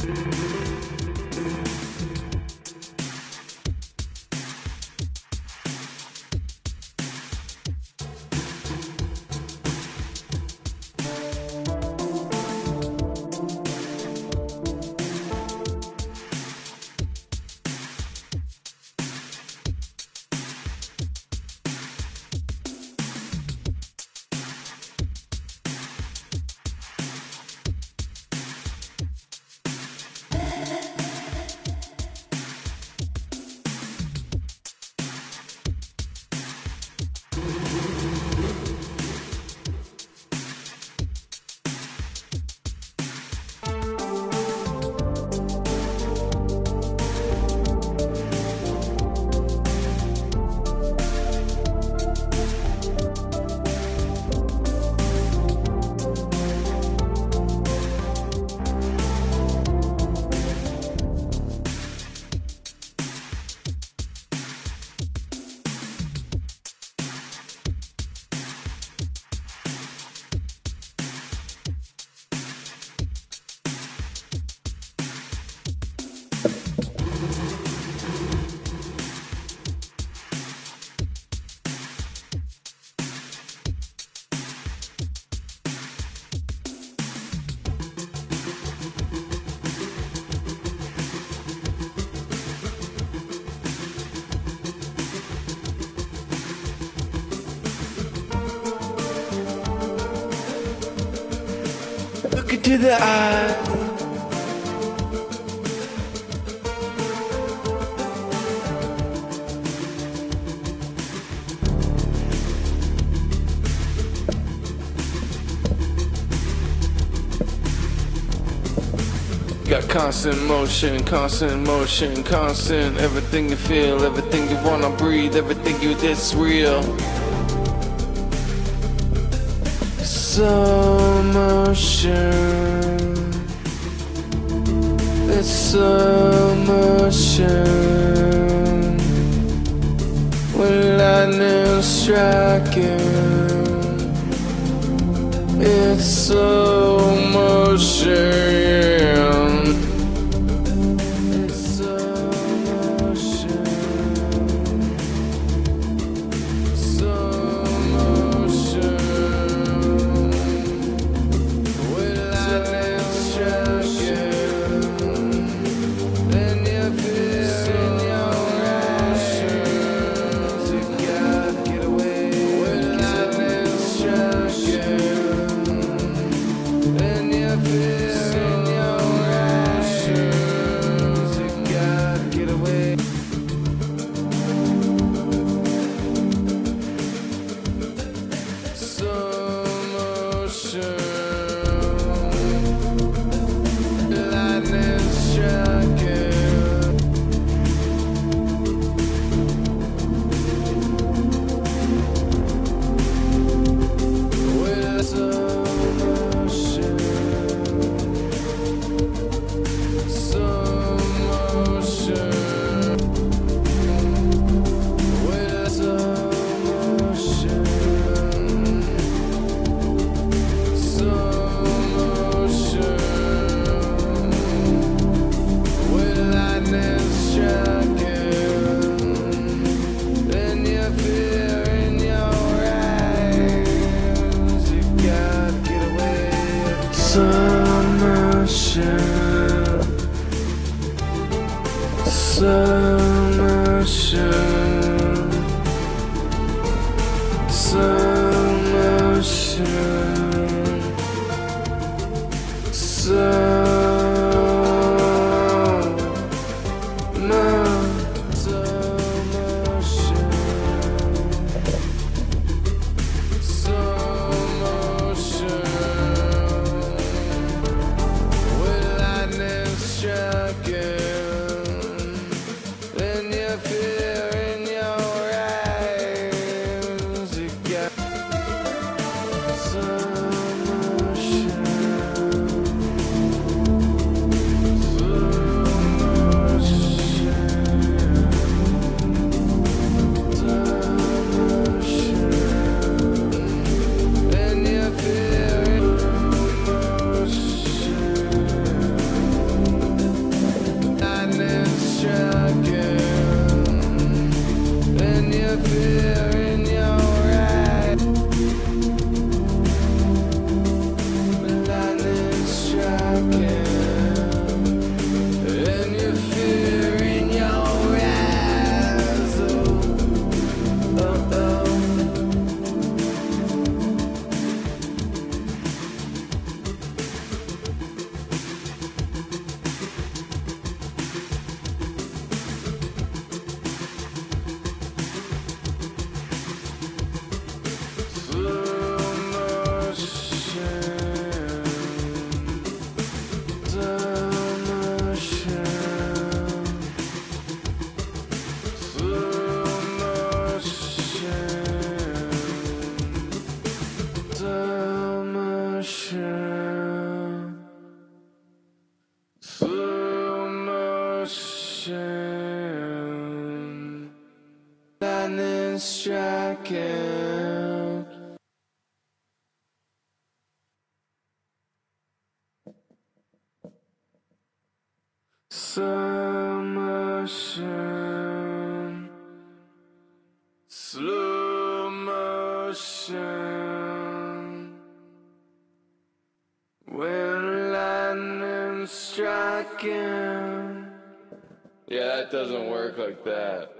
Look into the eyes. Got constant motion, constant motion, constant. Everything you feel, everything you wanna breathe, everything you that's real. So motion, it's so motion. When lightning striking, it's so motion. It's so motion. So motion. When lightning striking, then you feel in your actions. You gotta get away. When lightning striking, then you feel in your actions. You gotta get away. Slow motion, lightning striking. With slow motion, slow motion. With slow motion, slow motion. With lightning striking, then you feel in your eyes. You gotta get away. Slow motion, slow motion, slow motion, slow motion, slow motion. With lightning striking, then you feel striking. Slow motion, slow motion. When lightning striking. Yeah, that doesn't work like that.